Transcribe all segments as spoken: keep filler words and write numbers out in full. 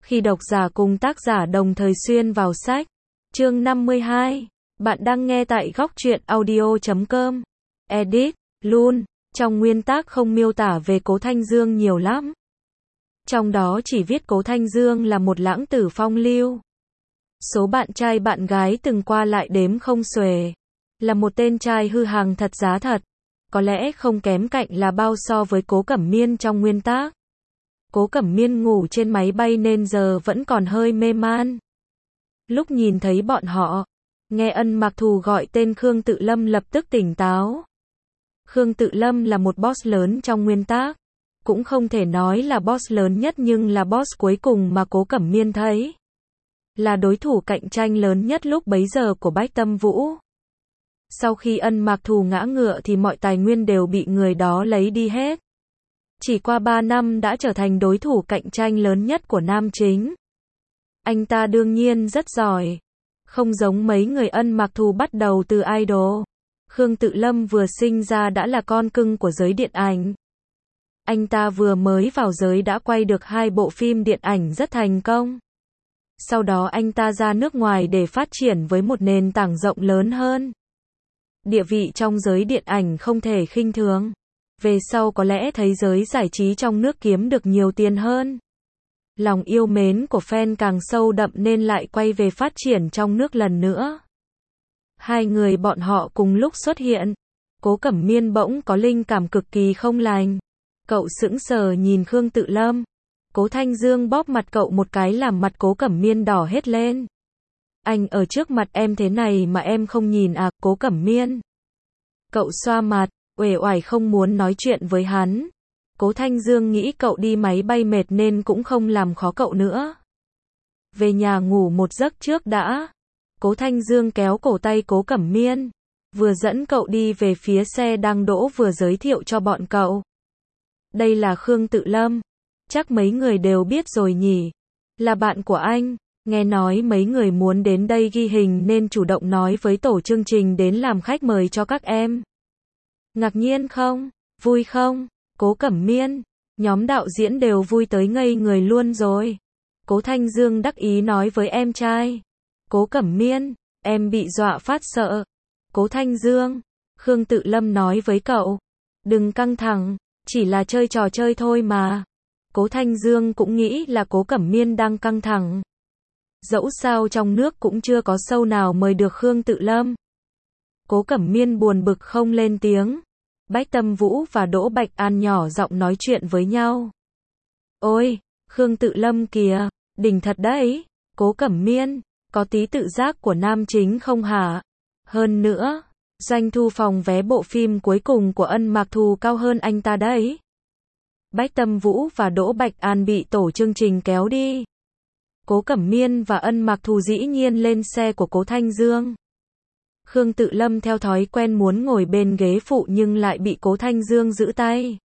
Khi độc giả cùng tác giả đồng thời xuyên vào sách. Chương năm mươi hai. Bạn đang nghe tại góc truyện audio chấm com. Edit, luôn. Trong nguyên tác không miêu tả về Cố Thanh Dương nhiều lắm. Trong đó chỉ viết Cố Thanh Dương là một lãng tử phong lưu. Số bạn trai bạn gái từng qua lại đếm không xuể. Là một tên trai hư hàng thật giá thật. Có lẽ không kém cạnh là bao so với Cố Cẩm Miên trong nguyên tác. Cố Cẩm Miên ngủ trên máy bay nên giờ vẫn còn hơi mê man. Lúc nhìn thấy bọn họ, nghe Ân Mạc Thù gọi tên Khương Tự Lâm lập tức tỉnh táo. Khương Tự Lâm là một boss lớn trong nguyên tác. Cũng không thể nói là boss lớn nhất nhưng là boss cuối cùng mà Cố Cẩm Miên thấy. Là đối thủ cạnh tranh lớn nhất lúc bấy giờ của Bách Tâm Vũ. Sau khi Ân Mạc Thù ngã ngựa thì mọi tài nguyên đều bị người đó lấy đi hết. Chỉ qua ba năm đã trở thành đối thủ cạnh tranh lớn nhất của nam chính. Anh ta đương nhiên rất giỏi. Không giống mấy người Ân Mạc Thù bắt đầu từ idol. Khương Tự Lâm vừa sinh ra đã là con cưng của giới điện ảnh. Anh ta vừa mới vào giới đã quay được hai bộ phim điện ảnh rất thành công. Sau đó anh ta ra nước ngoài để phát triển với một nền tảng rộng lớn hơn. Địa vị trong giới điện ảnh không thể khinh thường. Về sau có lẽ thấy giới giải trí trong nước kiếm được nhiều tiền hơn. Lòng yêu mến của fan càng sâu đậm nên lại quay về phát triển trong nước lần nữa. Hai người bọn họ cùng lúc xuất hiện. Cố Cẩm Miên bỗng có linh cảm cực kỳ không lành. Cậu sững sờ nhìn Khương Tự Lâm. Cố Thanh Dương bóp mặt cậu một cái làm mặt Cố Cẩm Miên đỏ hết lên. Anh ở trước mặt em thế này mà em không nhìn à, Cố Cẩm Miên. Cậu xoa mặt, uể oải không muốn nói chuyện với hắn. Cố Thanh Dương nghĩ cậu đi máy bay mệt nên cũng không làm khó cậu nữa. Về nhà ngủ một giấc trước đã. Cố Thanh Dương kéo cổ tay Cố Cẩm Miên. Vừa dẫn cậu đi về phía xe đang đỗ vừa giới thiệu cho bọn cậu. Đây là Khương Tự Lâm. Chắc mấy người đều biết rồi nhỉ. Là bạn của anh. Nghe nói mấy người muốn đến đây ghi hình nên chủ động nói với tổ chương trình đến làm khách mời cho các em. Ngạc nhiên không? Vui không? Cố Cẩm Miên. Nhóm đạo diễn đều vui tới ngây người luôn rồi. Cố Thanh Dương đắc ý nói với em trai. Cố Cẩm Miên. Em bị dọa phát sợ. Cố Thanh Dương. Khương Tự Lâm nói với cậu. Đừng căng thẳng. Chỉ là chơi trò chơi thôi mà. Cố Thanh Dương cũng nghĩ là Cố Cẩm Miên đang căng thẳng. Dẫu sao trong nước cũng chưa có show nào mời được Khương Tự Lâm. Cố Cẩm Miên buồn bực không lên tiếng. Bách Tâm Vũ và Đỗ Bạch An nhỏ giọng nói chuyện với nhau. Ôi, Khương Tự Lâm kìa, đỉnh thật đấy. Cố Cẩm Miên, có tí tự giác của nam chính không hả? Hơn nữa, doanh thu phòng vé bộ phim cuối cùng của Ân Mạc Thù cao hơn anh ta đấy. Bách Tâm Vũ và Đỗ Bạch An bị tổ chương trình kéo đi. Cố Cẩm Miên và Ân Mạc Thù dĩ nhiên lên xe của Cố Thanh Dương. Khương Tự Lâm theo thói quen muốn ngồi bên ghế phụ nhưng lại bị Cố Thanh Dương giữ tay.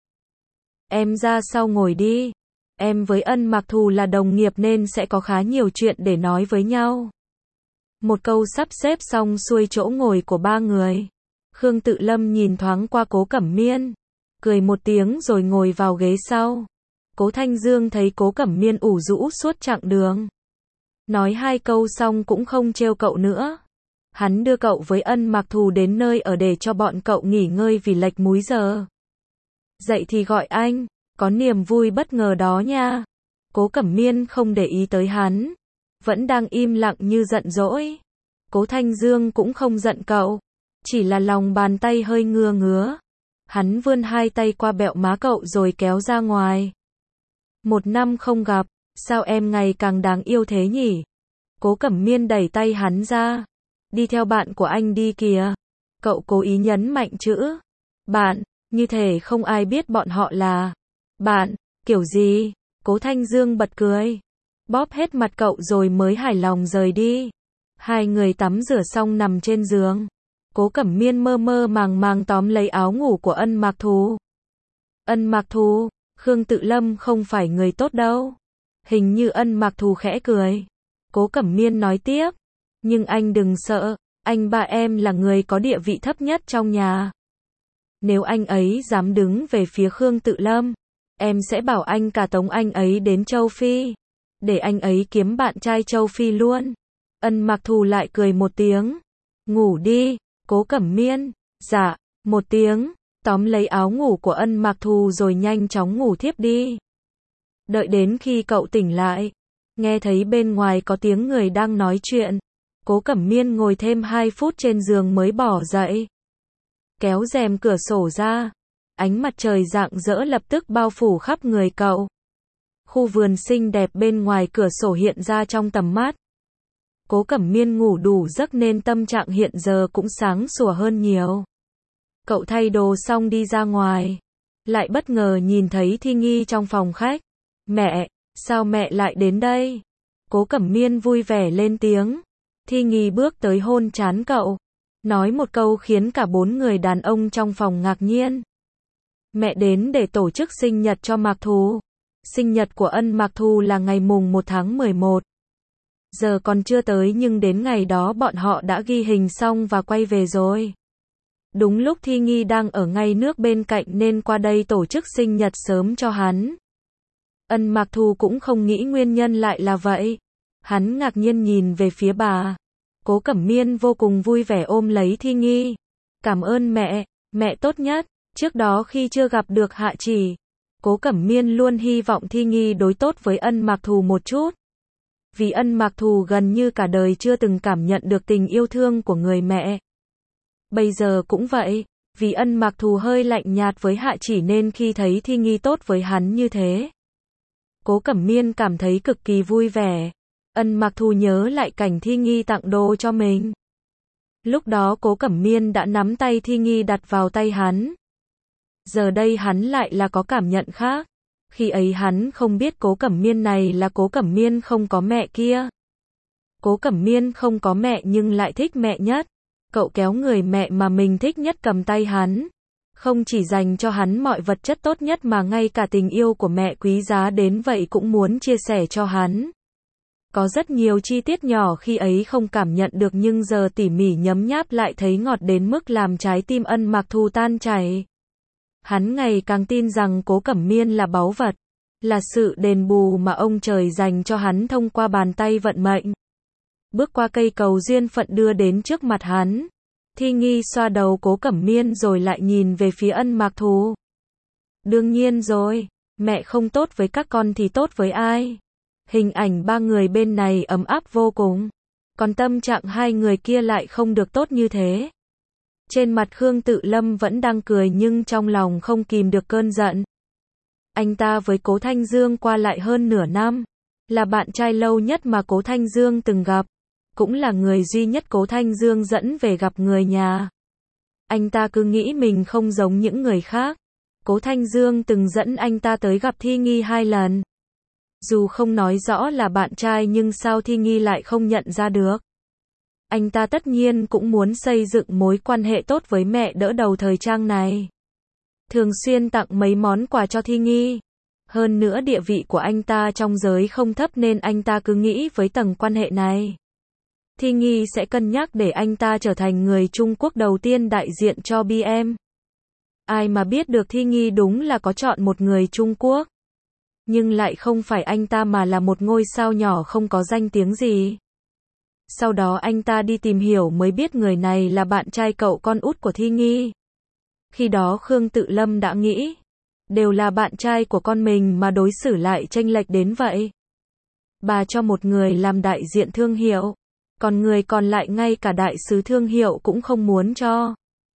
Em ra sau ngồi đi. Em với Ân Mạc Thù là đồng nghiệp nên sẽ có khá nhiều chuyện để nói với nhau. Một câu sắp xếp xong xuôi chỗ ngồi của ba người. Khương Tự Lâm nhìn thoáng qua Cố Cẩm Miên. Cười một tiếng rồi ngồi vào ghế sau. Cố Thanh Dương thấy Cố Cẩm Miên ủ rũ suốt chặng đường. Nói hai câu xong cũng không trêu cậu nữa. Hắn đưa cậu với Ân Mạc Thù đến nơi ở để cho bọn cậu nghỉ ngơi vì lệch múi giờ. Dậy thì gọi anh, có niềm vui bất ngờ đó nha. Cố Cẩm Miên không để ý tới hắn. Vẫn đang im lặng như giận dỗi. Cố Thanh Dương cũng không giận cậu. Chỉ là lòng bàn tay hơi ngứa ngứa. Hắn vươn hai tay qua bẹo má cậu rồi kéo ra ngoài. Một năm không gặp, sao em ngày càng đáng yêu thế nhỉ? Cố Cẩm Miên đẩy tay hắn ra. Đi theo bạn của anh đi kìa. Cậu cố ý nhấn mạnh chữ bạn, như thể không ai biết bọn họ là bạn, kiểu gì? Cố Thanh Dương bật cười. Bóp hết mặt cậu rồi mới hài lòng rời đi. Hai người tắm rửa xong nằm trên giường. Cố Cẩm Miên mơ mơ màng màng tóm lấy áo ngủ của Ân Mạc Thù. Ân Mạc Thù, Khương Tự Lâm không phải người tốt đâu. Hình như Ân Mạc Thù khẽ cười. Cố Cẩm Miên nói tiếp. Nhưng anh đừng sợ, anh ba em là người có địa vị thấp nhất trong nhà. Nếu anh ấy dám đứng về phía Khương Tự Lâm, em sẽ bảo anh cả tống anh ấy đến châu Phi. để anh ấy kiếm bạn trai châu Phi luôn. Ân Mặc Thù lại cười một tiếng. Ngủ đi, Cố Cẩm Miên. Dạ, một tiếng, tóm lấy áo ngủ của Ân Mặc Thù rồi nhanh chóng ngủ thiếp đi. Đợi đến khi cậu tỉnh lại, nghe thấy bên ngoài có tiếng người đang nói chuyện. Cố Cẩm Miên ngồi thêm hai phút trên giường mới bỏ dậy. Kéo rèm cửa sổ ra, ánh mặt trời rạng rỡ lập tức bao phủ khắp người cậu. Khu vườn xinh đẹp bên ngoài cửa sổ hiện ra trong tầm mắt. Cố Cẩm Miên ngủ đủ giấc nên tâm trạng hiện giờ cũng sáng sủa hơn nhiều. Cậu thay đồ xong đi ra ngoài, lại bất ngờ nhìn thấy Thi Nghi trong phòng khách. Mẹ, sao mẹ lại đến đây? Cố Cẩm Miên vui vẻ lên tiếng. Thi Nghi bước tới hôn trán cậu, nói một câu khiến cả bốn người đàn ông trong phòng ngạc nhiên. Mẹ đến để tổ chức sinh nhật cho Mặc Thù. Sinh nhật của Ân Mặc Thù là ngày mùng một tháng mười một. Giờ còn chưa tới nhưng đến ngày đó bọn họ đã ghi hình xong và quay về rồi. Đúng lúc Thi Nghi đang ở ngay nước bên cạnh nên qua đây tổ chức sinh nhật sớm cho hắn. Ân Mặc Thù cũng không nghĩ nguyên nhân lại là vậy. Hắn ngạc nhiên nhìn về phía bà. Cố Cẩm Miên vô cùng vui vẻ ôm lấy Thi Nghi. Cảm ơn mẹ, mẹ tốt nhất. Trước đó khi chưa gặp được Hạ Chỉ, Cố Cẩm Miên luôn hy vọng Thi Nghi đối tốt với Ân Mặc Thù một chút. Vì Ân Mặc Thù gần như cả đời chưa từng cảm nhận được tình yêu thương của người mẹ. Bây giờ cũng vậy, vì Ân Mặc Thù hơi lạnh nhạt với Hạ Chỉ nên khi thấy Thi Nghi tốt với hắn như thế, Cố Cẩm Miên cảm thấy cực kỳ vui vẻ. Ân Mặc Thù nhớ lại cảnh Thi Nghi tặng đồ cho mình. Lúc đó Cố Cẩm Miên đã nắm tay Thi Nghi đặt vào tay hắn. Giờ đây hắn lại là có cảm nhận khác. Khi ấy hắn không biết Cố Cẩm Miên này là Cố Cẩm Miên không có mẹ kia. Cố Cẩm Miên không có mẹ nhưng lại thích mẹ nhất. Cậu kéo người mẹ mà mình thích nhất cầm tay hắn. Không chỉ dành cho hắn mọi vật chất tốt nhất mà ngay cả tình yêu của mẹ quý giá đến vậy cũng muốn chia sẻ cho hắn. Có rất nhiều chi tiết nhỏ khi ấy không cảm nhận được nhưng giờ tỉ mỉ nhấm nháp lại thấy ngọt đến mức làm trái tim Ân Mặc Thù tan chảy. Hắn ngày càng tin rằng Cố Cẩm Miên là báu vật, là sự đền bù mà ông trời dành cho hắn thông qua bàn tay vận mệnh. Bước qua cây cầu duyên phận đưa đến trước mặt hắn. Thi Nghi xoa đầu Cố Cẩm Miên rồi lại nhìn về phía Ân Mặc Thù. Đương nhiên rồi, mẹ không tốt với các con thì tốt với ai? Hình ảnh ba người bên này ấm áp vô cùng, còn tâm trạng hai người kia lại không được tốt như thế. Trên mặt Khương Tự Lâm vẫn đang cười nhưng trong lòng không kìm được cơn giận. Anh ta với Cố Thanh Dương qua lại hơn nửa năm, là bạn trai lâu nhất mà Cố Thanh Dương từng gặp, cũng là người duy nhất Cố Thanh Dương dẫn về gặp người nhà. Anh ta cứ nghĩ mình không giống những người khác. Cố Thanh Dương từng dẫn anh ta tới gặp Thi Nghi hai lần. Dù không nói rõ là bạn trai nhưng sao Thi Nghi lại không nhận ra được. Anh ta tất nhiên cũng muốn xây dựng mối quan hệ tốt với mẹ đỡ đầu thời trang này. Thường xuyên tặng mấy món quà cho Thi Nghi. Hơn nữa địa vị của anh ta trong giới không thấp nên anh ta cứ nghĩ với tầng quan hệ này, Thi Nghi sẽ cân nhắc để anh ta trở thành người Trung Quốc đầu tiên đại diện cho bê em. Ai mà biết được Thi Nghi đúng là có chọn một người Trung Quốc. Nhưng lại không phải anh ta mà là một ngôi sao nhỏ không có danh tiếng gì. Sau đó anh ta đi tìm hiểu mới biết người này là bạn trai cậu con út của Thi Nghi. Khi đó Khương Tự Lâm đã nghĩ, đều là bạn trai của con mình mà đối xử lại chênh lệch đến vậy. Bà cho một người làm đại diện thương hiệu, còn người còn lại ngay cả đại sứ thương hiệu cũng không muốn cho.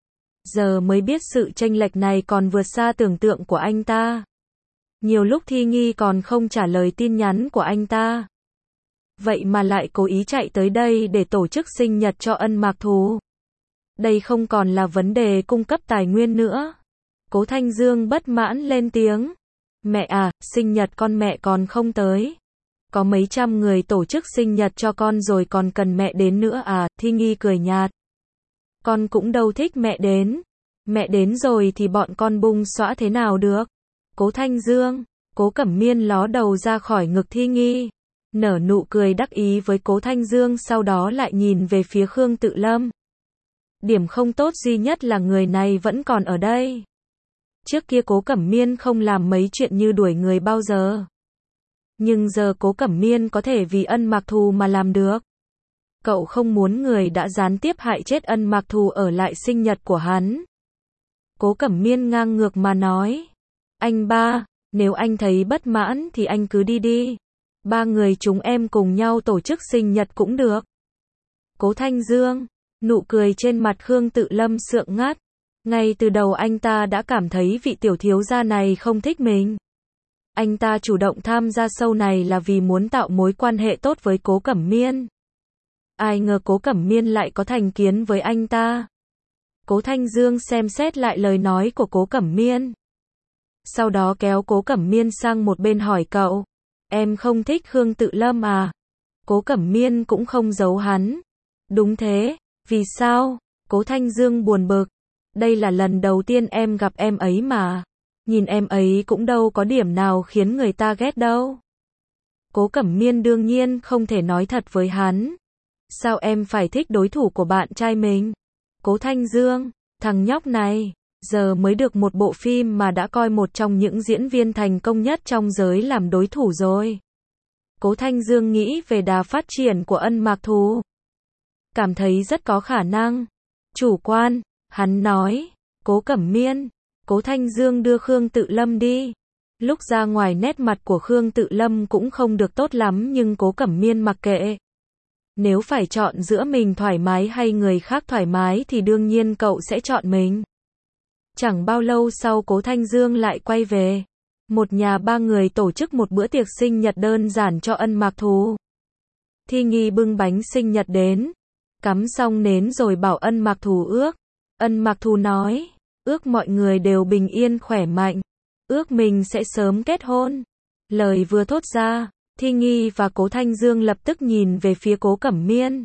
Giờ mới biết sự chênh lệch này còn vượt xa tưởng tượng của anh ta. Nhiều lúc Thi Nghi còn không trả lời tin nhắn của anh ta. Vậy mà lại cố ý chạy tới đây để tổ chức sinh nhật cho Ân Mặc Thù. Đây không còn là vấn đề cung cấp tài nguyên nữa. Cố Thanh Dương bất mãn lên tiếng. Mẹ à, sinh nhật con mẹ còn không tới. Có mấy trăm người tổ chức sinh nhật cho con rồi còn cần mẹ đến nữa à? Thi Nghi cười nhạt. Con cũng đâu thích mẹ đến. Mẹ đến rồi thì bọn con bung xõa thế nào được? Cố Thanh Dương, Cố Cẩm Miên ló đầu ra khỏi ngực Thi Nghi, nở nụ cười đắc ý với Cố Thanh Dương, sau đó lại nhìn về phía Khương Tự Lâm. Điểm không tốt duy nhất là người này vẫn còn ở đây. Trước kia Cố Cẩm Miên không làm mấy chuyện như đuổi người bao giờ. Nhưng giờ Cố Cẩm Miên có thể vì Ân Mạc Thù mà làm được. Cậu không muốn người đã gián tiếp hại chết Ân Mạc Thù ở lại sinh nhật của hắn. Cố Cẩm Miên ngang ngược mà nói. Anh ba, nếu anh thấy bất mãn thì anh cứ đi đi. Ba người chúng em cùng nhau tổ chức sinh nhật cũng được. Cố Thanh Dương, nụ cười trên mặt Khương Tự Lâm sượng ngắt. Ngay từ đầu anh ta đã cảm thấy vị tiểu thiếu gia này không thích mình. Anh ta chủ động tham gia show này là vì muốn tạo mối quan hệ tốt với Cố Cẩm Miên. Ai ngờ Cố Cẩm Miên lại có thành kiến với anh ta. Cố Thanh Dương xem xét lại lời nói của Cố Cẩm Miên. Sau đó kéo Cố Cẩm Miên sang một bên hỏi cậu. Em không thích Khương Tự Lâm à? Cố Cẩm Miên cũng không giấu hắn. Đúng thế, vì sao? Cố Thanh Dương buồn bực. Đây là lần đầu tiên em gặp em ấy mà. Nhìn em ấy cũng đâu có điểm nào khiến người ta ghét đâu. Cố Cẩm Miên đương nhiên không thể nói thật với hắn. Sao em phải thích đối thủ của bạn trai mình? Cố Thanh Dương, thằng nhóc này, giờ mới được một bộ phim mà đã coi một trong những diễn viên thành công nhất trong giới làm đối thủ rồi. Cố Thanh Dương nghĩ về đà phát triển của Ân Mạc Thù. Cảm thấy rất có khả năng. Chủ quan, hắn nói. Cố Cẩm Miên, Cố Thanh Dương đưa Khương Tự Lâm đi. Lúc ra ngoài nét mặt của Khương Tự Lâm cũng không được tốt lắm nhưng Cố Cẩm Miên mặc kệ. Nếu phải chọn giữa mình thoải mái hay người khác thoải mái thì đương nhiên cậu sẽ chọn mình. Chẳng bao lâu sau Cố Thanh Dương lại quay về. Một nhà ba người tổ chức một bữa tiệc sinh nhật đơn giản cho Ân Mạc Thù. Thi Nghi bưng bánh sinh nhật đến. Cắm xong nến rồi bảo Ân Mạc Thù ước. Ân Mạc Thù nói, ước mọi người đều bình yên khỏe mạnh. Ước mình sẽ sớm kết hôn. Lời vừa thốt ra, Thi Nghi và Cố Thanh Dương lập tức nhìn về phía Cố Cẩm Miên.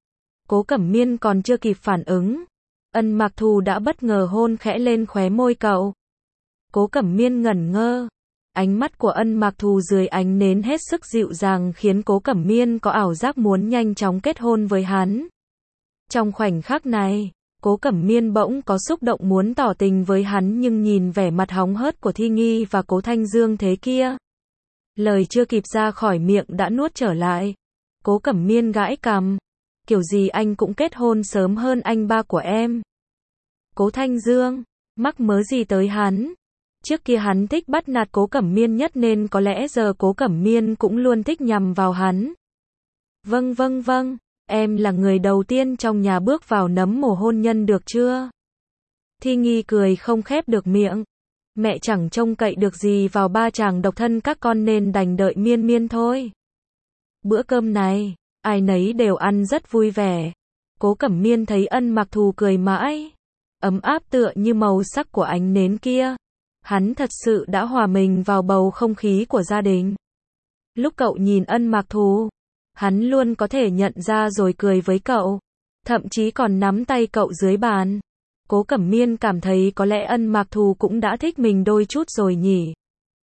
Cố Cẩm Miên còn chưa kịp phản ứng. Ân Mạc Thù đã bất ngờ hôn khẽ lên khóe môi cậu. Cố Cẩm Miên ngẩn ngơ. Ánh mắt của Ân Mạc Thù dưới ánh nến hết sức dịu dàng khiến Cố Cẩm Miên có ảo giác muốn nhanh chóng kết hôn với hắn. Trong khoảnh khắc này, Cố Cẩm Miên bỗng có xúc động muốn tỏ tình với hắn nhưng nhìn vẻ mặt hóng hớt của Thi Nghi và Cố Thanh Dương thế kia. Lời chưa kịp ra khỏi miệng đã nuốt trở lại. Cố Cẩm Miên gãi cằm. Kiểu gì anh cũng kết hôn sớm hơn anh ba của em. Cố Thanh Dương, mắc mớ gì tới hắn? Trước kia hắn thích bắt nạt Cố Cẩm Miên nhất nên có lẽ giờ Cố Cẩm Miên cũng luôn thích nhằm vào hắn. Vâng vâng vâng, em là người đầu tiên trong nhà bước vào nấm mồ hôn nhân được chưa? Thi Nghi cười không khép được miệng. Mẹ chẳng trông cậy được gì vào ba chàng độc thân các con nên đành đợi Miên Miên thôi. Bữa cơm này, ai nấy đều ăn rất vui vẻ. Cố Cẩm Miên thấy Ân Mạc Thù cười mãi. Ấm áp tựa như màu sắc của ánh nến kia. Hắn thật sự đã hòa mình vào bầu không khí của gia đình. Lúc cậu nhìn Ân Mạc Thù, hắn luôn có thể nhận ra rồi cười với cậu. Thậm chí còn nắm tay cậu dưới bàn. Cố Cẩm Miên cảm thấy có lẽ Ân Mạc Thù cũng đã thích mình đôi chút rồi nhỉ.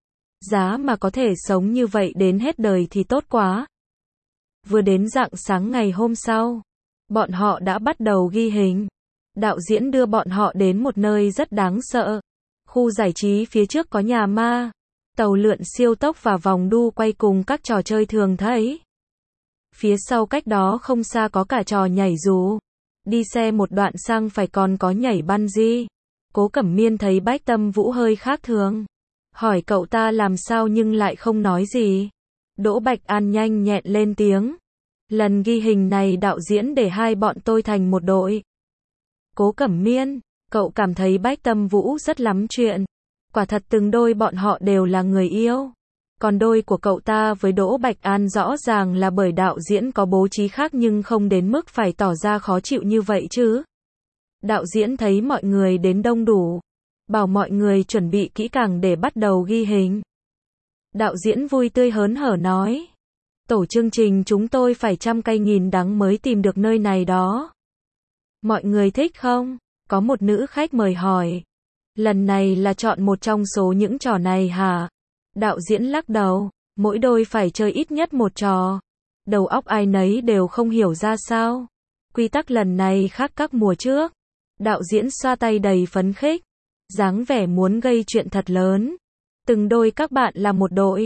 Giá mà có thể sống như vậy đến hết đời thì tốt quá. Vừa đến rạng sáng ngày hôm sau, bọn họ đã bắt đầu ghi hình. Đạo diễn đưa bọn họ đến một nơi rất đáng sợ. Khu giải trí phía trước có nhà ma, tàu lượn siêu tốc và vòng đu quay cùng các trò chơi thường thấy. Phía sau cách đó không xa có cả trò nhảy dù. Đi xe một đoạn sang phải còn có nhảy bungee. Cố Cẩm Miên thấy Bách Tâm Vũ hơi khác thường. Hỏi cậu ta làm sao nhưng lại không nói gì. Đỗ Bạch An nhanh nhẹn lên tiếng. Lần ghi hình này đạo diễn để hai bọn tôi thành một đội. Cố Cẩm Miên, cậu cảm thấy Bách Tâm Vũ rất lắm chuyện. Quả thật từng đôi bọn họ đều là người yêu. Còn đôi của cậu ta với Đỗ Bạch An rõ ràng là bởi đạo diễn có bố trí khác nhưng không đến mức phải tỏ ra khó chịu như vậy chứ. Đạo diễn thấy mọi người đến đông đủ. Bảo mọi người chuẩn bị kỹ càng để bắt đầu ghi hình. Đạo diễn vui tươi hớn hở nói. Tổ chương trình chúng tôi phải trăm cây nghìn đắng mới tìm được nơi này đó. Mọi người thích không? Có một nữ khách mời hỏi. Lần này là chọn một trong số những trò này hả? Đạo diễn lắc đầu. Mỗi đôi phải chơi ít nhất một trò. Đầu óc ai nấy đều không hiểu ra sao. Quy tắc lần này khác các mùa trước. Đạo diễn xoa tay đầy phấn khích. Dáng vẻ muốn gây chuyện thật lớn. Từng đôi các bạn là một đội.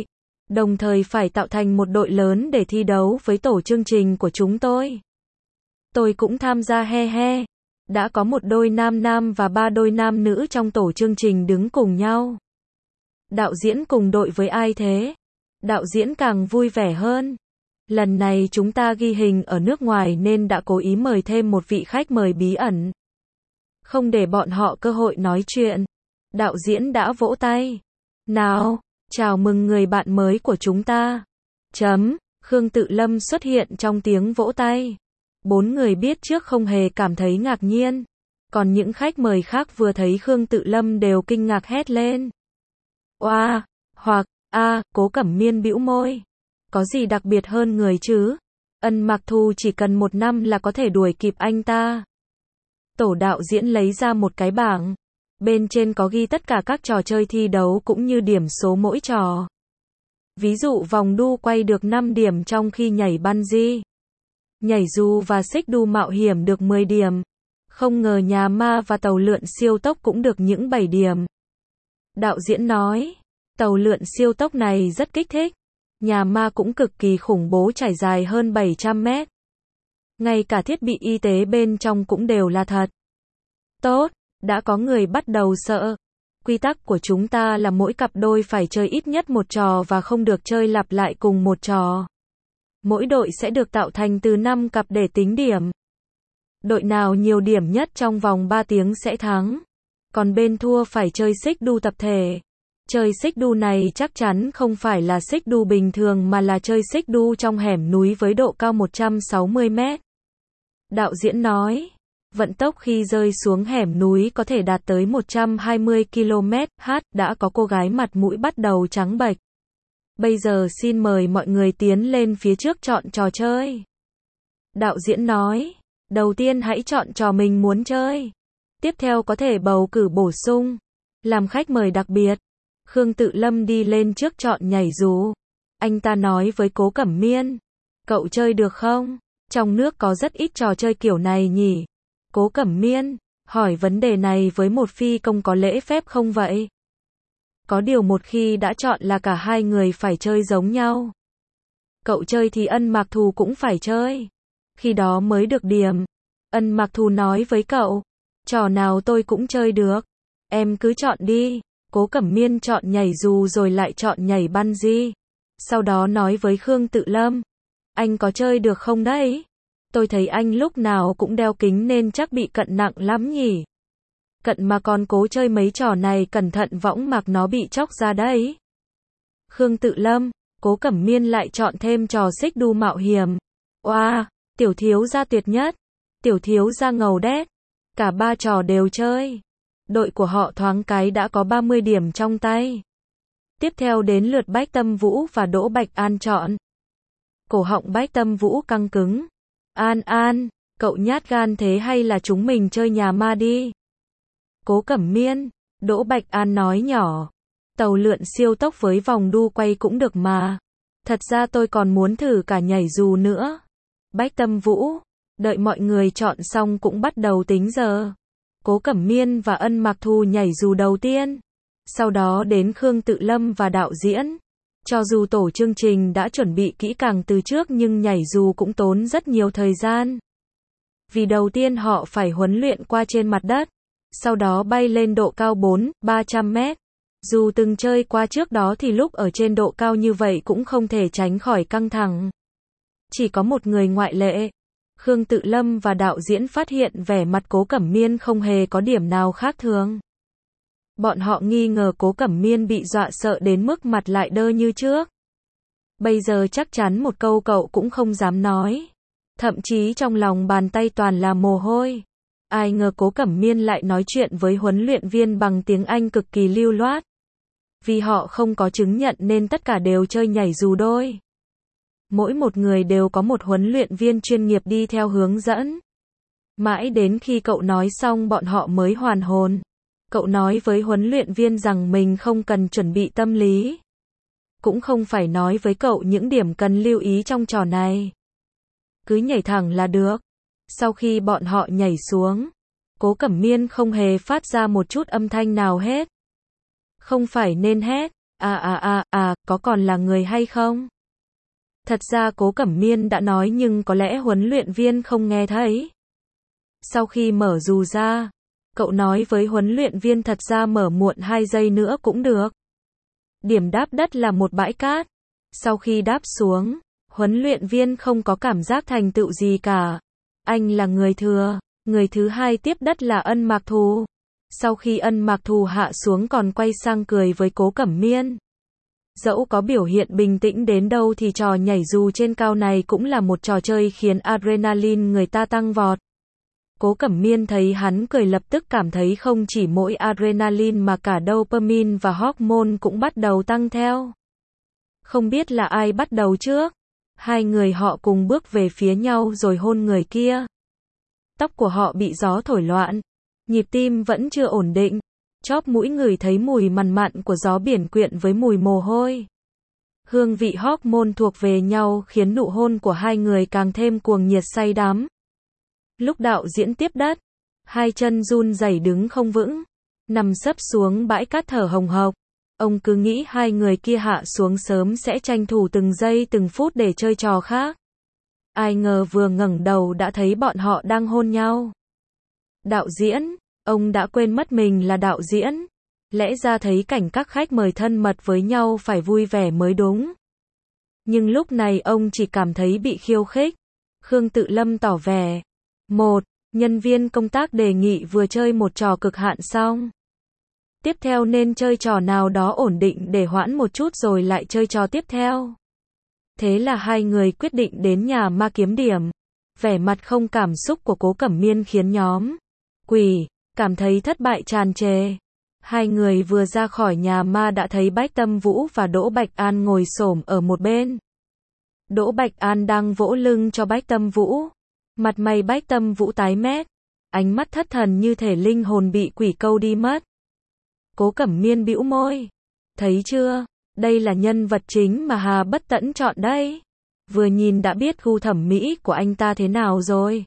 đồng thời phải tạo thành một đội lớn để thi đấu với tổ chương trình của chúng tôi. Tôi cũng tham gia he he. Đã có một đôi nam nam và ba đôi nam nữ trong tổ chương trình đứng cùng nhau. Đạo diễn cùng đội với ai thế? Đạo diễn càng vui vẻ hơn. Lần này chúng ta ghi hình ở nước ngoài nên đã cố ý mời thêm một vị khách mời bí ẩn. Không để bọn họ cơ hội nói chuyện. Đạo diễn đã vỗ tay. Nào, chào mừng người bạn mới của chúng ta. Chấm, Khương Tự Lâm xuất hiện trong tiếng vỗ tay. Bốn người biết trước không hề cảm thấy ngạc nhiên. Còn những khách mời khác vừa thấy Khương Tự Lâm đều kinh ngạc hét lên. Oa, hoặc, a, Cố Cẩm Miên bĩu môi. Có gì đặc biệt hơn người chứ? Ân Mặc Thù chỉ cần một năm là có thể đuổi kịp anh ta. Tổ đạo diễn lấy ra một cái bảng. Bên trên có ghi tất cả các trò chơi thi đấu cũng như điểm số mỗi trò. Ví dụ vòng đu quay được năm điểm trong khi nhảy bungee. Nhảy dù và xích đu mạo hiểm được mười điểm. Không ngờ nhà ma và tàu lượn siêu tốc cũng được những bảy điểm. Đạo diễn nói, tàu lượn siêu tốc này rất kích thích. Nhà ma cũng cực kỳ khủng bố trải dài hơn bảy trăm mét. Ngay cả thiết bị y tế bên trong cũng đều là thật. Tốt, đã có người bắt đầu sợ. Quy tắc của chúng ta là mỗi cặp đôi phải chơi ít nhất một trò và không được chơi lặp lại cùng một trò. Mỗi đội sẽ được tạo thành từ năm cặp để tính điểm. Đội nào nhiều điểm nhất trong vòng ba tiếng sẽ thắng. Còn bên thua phải chơi xích đu tập thể. Chơi xích đu này chắc chắn không phải là xích đu bình thường mà là chơi xích đu trong hẻm núi với độ cao một trăm sáu mươi mét. Đạo diễn nói, vận tốc khi rơi xuống hẻm núi có thể đạt tới một trăm hai mươi ki lô mét h. Đã có cô gái mặt mũi bắt đầu trắng bệch. Bây giờ xin mời mọi người tiến lên phía trước chọn trò chơi. Đạo diễn nói, đầu tiên hãy chọn trò mình muốn chơi. Tiếp theo có thể bầu cử bổ sung. Làm khách mời đặc biệt, Khương Tự Lâm đi lên trước chọn nhảy dù. Anh ta nói với Cố Cẩm Miên, cậu chơi được không? Trong nước có rất ít trò chơi kiểu này nhỉ? Cố Cẩm Miên hỏi vấn đề này với một phi công có lễ phép không vậy? Có điều một khi đã chọn là cả hai người phải chơi giống nhau. Cậu chơi thì Ân Mặc Thù cũng phải chơi. Khi đó mới được điểm. Ân Mặc Thù nói với cậu, trò nào tôi cũng chơi được. Em cứ chọn đi. Cố Cẩm Miên chọn nhảy dù rồi lại chọn nhảy bungee. Sau đó nói với Khương Tự Lâm, anh có chơi được không đấy? Tôi thấy anh lúc nào cũng đeo kính nên chắc bị cận nặng lắm nhỉ. Cận mà còn cố chơi mấy trò này cẩn thận võng mạc nó bị chóc ra đấy. Khương Tự Lâm, Cố Cẩm Miên lại chọn thêm trò xích đu mạo hiểm. Oa, tiểu thiếu gia tuyệt nhất. Tiểu thiếu gia ngầu đét. Cả ba trò đều chơi. Đội của họ thoáng cái đã có ba mươi điểm trong tay. Tiếp theo đến lượt Bách Tâm Vũ và Đỗ Bạch An chọn. Cổ họng Bách Tâm Vũ căng cứng. An An, cậu nhát gan thế hay là chúng mình chơi nhà ma đi? Cố Cẩm Miên, Đỗ Bạch An nói nhỏ. Tàu lượn siêu tốc với vòng đu quay cũng được mà. Thật ra tôi còn muốn thử cả nhảy dù nữa. Bách Tâm Vũ, đợi mọi người chọn xong cũng bắt đầu tính giờ. Cố Cẩm Miên và Ân Mặc Thù nhảy dù đầu tiên. Sau đó đến Khương Tự Lâm và đạo diễn. Cho dù tổ chương trình đã chuẩn bị kỹ càng từ trước nhưng nhảy dù cũng tốn rất nhiều thời gian. Vì đầu tiên họ phải huấn luyện qua trên mặt đất. Sau đó bay lên độ cao bốn trăm ba trăm mét. Dù từng chơi qua trước đó thì lúc ở trên độ cao như vậy cũng không thể tránh khỏi căng thẳng. Chỉ có một người ngoại lệ. Khương Tự Lâm và đạo diễn phát hiện vẻ mặt Cố Cẩm Miên không hề có điểm nào khác thường. Bọn họ nghi ngờ Cố Cẩm Miên bị dọa sợ đến mức mặt lại đơ như trước. Bây giờ chắc chắn một câu cậu cũng không dám nói. Thậm chí trong lòng bàn tay toàn là mồ hôi. Ai ngờ Cố Cẩm Miên lại nói chuyện với huấn luyện viên bằng tiếng Anh cực kỳ lưu loát. Vì họ không có chứng nhận nên tất cả đều chơi nhảy dù đôi. Mỗi một người đều có một huấn luyện viên chuyên nghiệp đi theo hướng dẫn. Mãi đến khi cậu nói xong bọn họ mới hoàn hồn. Cậu nói với huấn luyện viên rằng mình không cần chuẩn bị tâm lý. Cũng không phải nói với cậu những điểm cần lưu ý trong trò này. Cứ nhảy thẳng là được. Sau khi bọn họ nhảy xuống, Cố Cẩm Miên không hề phát ra một chút âm thanh nào hết. Không phải nên hét, À à à, à, có còn là người hay không? Thật ra Cố Cẩm Miên đã nói nhưng có lẽ huấn luyện viên không nghe thấy. Sau khi mở dù ra, cậu nói với huấn luyện viên thật ra mở muộn hai giây nữa cũng được. Điểm đáp đất là một bãi cát. Sau khi đáp xuống, huấn luyện viên không có cảm giác thành tựu gì cả. Anh là người thừa, người thứ hai tiếp đất là Ân Mạc Thù. Sau khi Ân Mạc Thù hạ xuống còn quay sang cười với Cố Cẩm Miên. Dẫu có biểu hiện bình tĩnh đến đâu thì trò nhảy dù trên cao này cũng là một trò chơi khiến adrenaline người ta tăng vọt. Cố Cẩm Miên thấy hắn cười lập tức cảm thấy không chỉ mỗi adrenaline mà cả dopamine và hormone cũng bắt đầu tăng theo. Không biết là ai bắt đầu trước. Hai người họ cùng bước về phía nhau rồi hôn người kia. Tóc của họ bị gió thổi loạn. Nhịp tim vẫn chưa ổn định. Chóp mũi ngửi thấy mùi mằn mặn của gió biển quyện với mùi mồ hôi. Hương vị hormone thuộc về nhau khiến nụ hôn của hai người càng thêm cuồng nhiệt say đắm. Lúc đạo diễn tiếp đất, hai chân run rẩy đứng không vững, nằm sấp xuống bãi cát thở hồng hộc. Ông cứ nghĩ hai người kia hạ xuống sớm sẽ tranh thủ từng giây từng phút để chơi trò khác. Ai ngờ vừa ngẩng đầu đã thấy bọn họ đang hôn nhau. Đạo diễn, ông đã quên mất mình là đạo diễn. Lẽ ra thấy cảnh các khách mời thân mật với nhau phải vui vẻ mới đúng. Nhưng lúc này ông chỉ cảm thấy bị khiêu khích. Khương Tự Lâm tỏ vẻ. Một, nhân viên công tác đề nghị vừa chơi một trò cực hạn xong. Tiếp theo nên chơi trò nào đó ổn định để hoãn một chút rồi lại chơi trò tiếp theo. Thế là hai người quyết định đến nhà ma kiếm điểm. Vẻ mặt không cảm xúc của Cố Cẩm Miên khiến nhóm Quỷ cảm thấy thất bại tràn trề. Hai người vừa ra khỏi nhà ma đã thấy Bách Tâm Vũ và Đỗ Bạch An ngồi xổm ở một bên. Đỗ Bạch An đang vỗ lưng cho Bách Tâm Vũ. Mặt mày Bách Tâm Vũ tái mét, ánh mắt thất thần như thể linh hồn bị quỷ câu đi mất. Cố Cẩm Miên bĩu môi. Thấy chưa, đây là nhân vật chính mà Hà Bất Tẫn chọn đây. Vừa nhìn đã biết gu thẩm mỹ của anh ta thế nào rồi.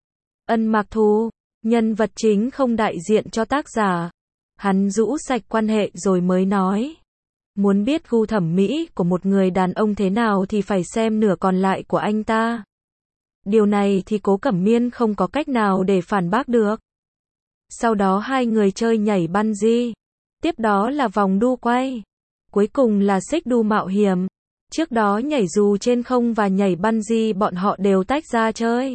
Ân Mạc Thù, nhân vật chính không đại diện cho tác giả. Hắn rũ sạch quan hệ rồi mới nói. Muốn biết gu thẩm mỹ của một người đàn ông thế nào thì phải xem nửa còn lại của anh ta. Điều này thì Cố Cẩm Miên không có cách nào để phản bác được. Sau đó hai người chơi nhảy bungee. Tiếp đó là vòng đu quay. Cuối cùng là xích đu mạo hiểm. Trước đó nhảy dù trên không và nhảy bungee bọn họ đều tách ra chơi.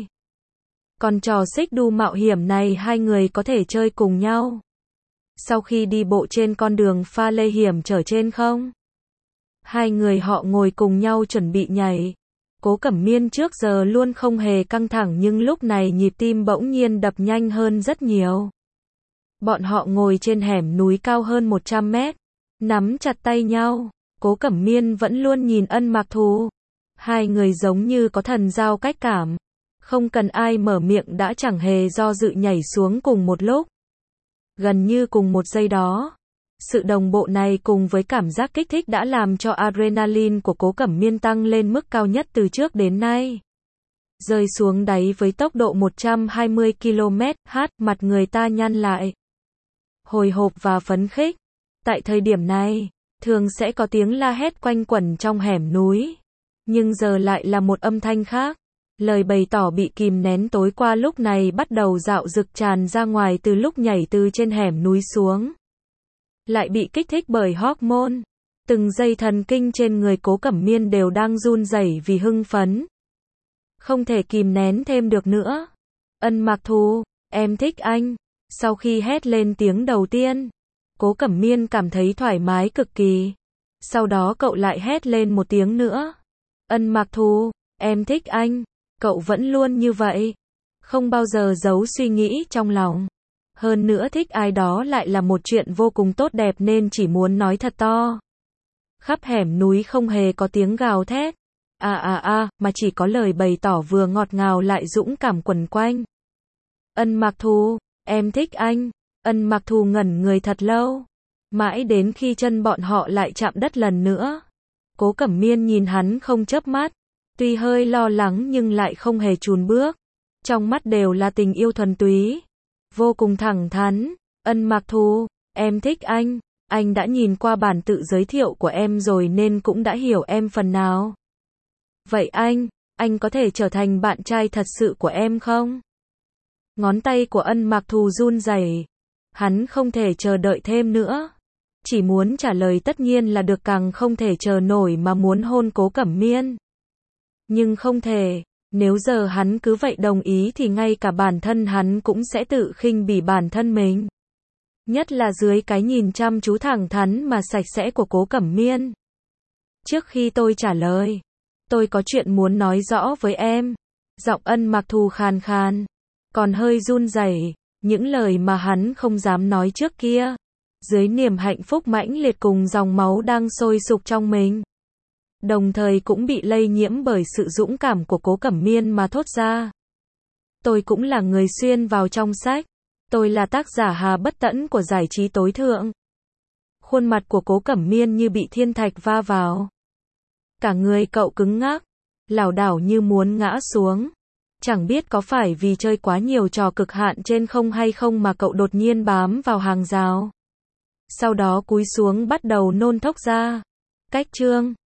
Còn trò xích đu mạo hiểm này hai người có thể chơi cùng nhau. Sau khi đi bộ trên con đường pha lê hiểm trở trên không, hai người họ ngồi cùng nhau chuẩn bị nhảy. Cố Cẩm Miên trước giờ luôn không hề căng thẳng nhưng lúc này nhịp tim bỗng nhiên đập nhanh hơn rất nhiều. Bọn họ ngồi trên hẻm núi cao hơn một trăm mét, nắm chặt tay nhau. Cố Cẩm Miên vẫn luôn nhìn Ân Mạc Thù. Hai người giống như có thần giao cách cảm. Không cần ai mở miệng đã chẳng hề do dự nhảy xuống cùng một lúc. Gần như cùng một giây đó. Sự đồng bộ này cùng với cảm giác kích thích đã làm cho adrenaline của Cố Cẩm Miên tăng lên mức cao nhất từ trước đến nay. Rơi xuống đáy với tốc độ một trăm hai mươi ki lô mét h, mặt người ta nhăn lại. Hồi hộp và phấn khích. Tại thời điểm này, thường sẽ có tiếng la hét quanh quẩn trong hẻm núi. Nhưng giờ lại là một âm thanh khác. Lời bày tỏ bị kìm nén tối qua lúc này bắt đầu dạo dực tràn ra ngoài từ lúc nhảy từ trên hẻm núi xuống. Lại bị kích thích bởi hormone. Từng dây thần kinh trên người Cố Cẩm Miên đều đang run rẩy vì hưng phấn. Không thể kìm nén thêm được nữa. Ân Mạc Thù, em thích anh. Sau khi hét lên tiếng đầu tiên, Cố Cẩm Miên cảm thấy thoải mái cực kỳ. Sau đó cậu lại hét lên một tiếng nữa. Ân Mạc Thù, em thích anh. Cậu vẫn luôn như vậy. Không bao giờ giấu suy nghĩ trong lòng. Hơn nữa thích ai đó lại là một chuyện vô cùng tốt đẹp nên chỉ muốn nói thật to. Khắp hẻm núi không hề có tiếng gào thét. À à à, mà chỉ có lời bày tỏ vừa ngọt ngào lại dũng cảm quẩn quanh. Ân Mạc Thù, em thích anh. Ân Mạc Thù ngẩn người thật lâu. Mãi đến khi chân bọn họ lại chạm đất lần nữa. Cố Cẩm Miên nhìn hắn không chớp mắt. Tuy hơi lo lắng nhưng lại không hề chùn bước. Trong mắt đều là tình yêu thuần túy. Vô cùng thẳng thắn. Ân Mạc Thù, em thích anh. Anh đã nhìn qua bản tự giới thiệu của em rồi nên cũng đã hiểu em phần nào. Vậy anh, anh có thể trở thành bạn trai thật sự của em không? Ngón tay của Ân Mặc Thù run rẩy. Hắn không thể chờ đợi thêm nữa. Chỉ muốn trả lời tất nhiên là được, càng không thể chờ nổi mà muốn hôn Cố Cẩm Miên. Nhưng không thể, nếu giờ hắn cứ vậy đồng ý thì ngay cả bản thân hắn cũng sẽ tự khinh bỉ bản thân mình. Nhất là dưới cái nhìn chăm chú thẳng thắn mà sạch sẽ của Cố Cẩm Miên. Trước khi tôi trả lời, tôi có chuyện muốn nói rõ với em. Giọng Ân Mặc Thù khàn khàn, còn hơi run rẩy, những lời mà hắn không dám nói trước kia. Dưới niềm hạnh phúc mãnh liệt cùng dòng máu đang sôi sục trong mình. Đồng thời cũng bị lây nhiễm bởi sự dũng cảm của Cố Cẩm Miên mà thốt ra. Tôi cũng là người xuyên vào trong sách. Tôi là tác giả Hà Bất Tẫn của giải trí tối thượng. Khuôn mặt của Cố Cẩm Miên như bị thiên thạch va vào. Cả người cậu cứng ngắc, lảo đảo như muốn ngã xuống. Chẳng biết có phải vì chơi quá nhiều trò cực hạn trên không hay không mà cậu đột nhiên bám vào hàng rào. Sau đó cúi xuống bắt đầu nôn thốc ra. Cách chương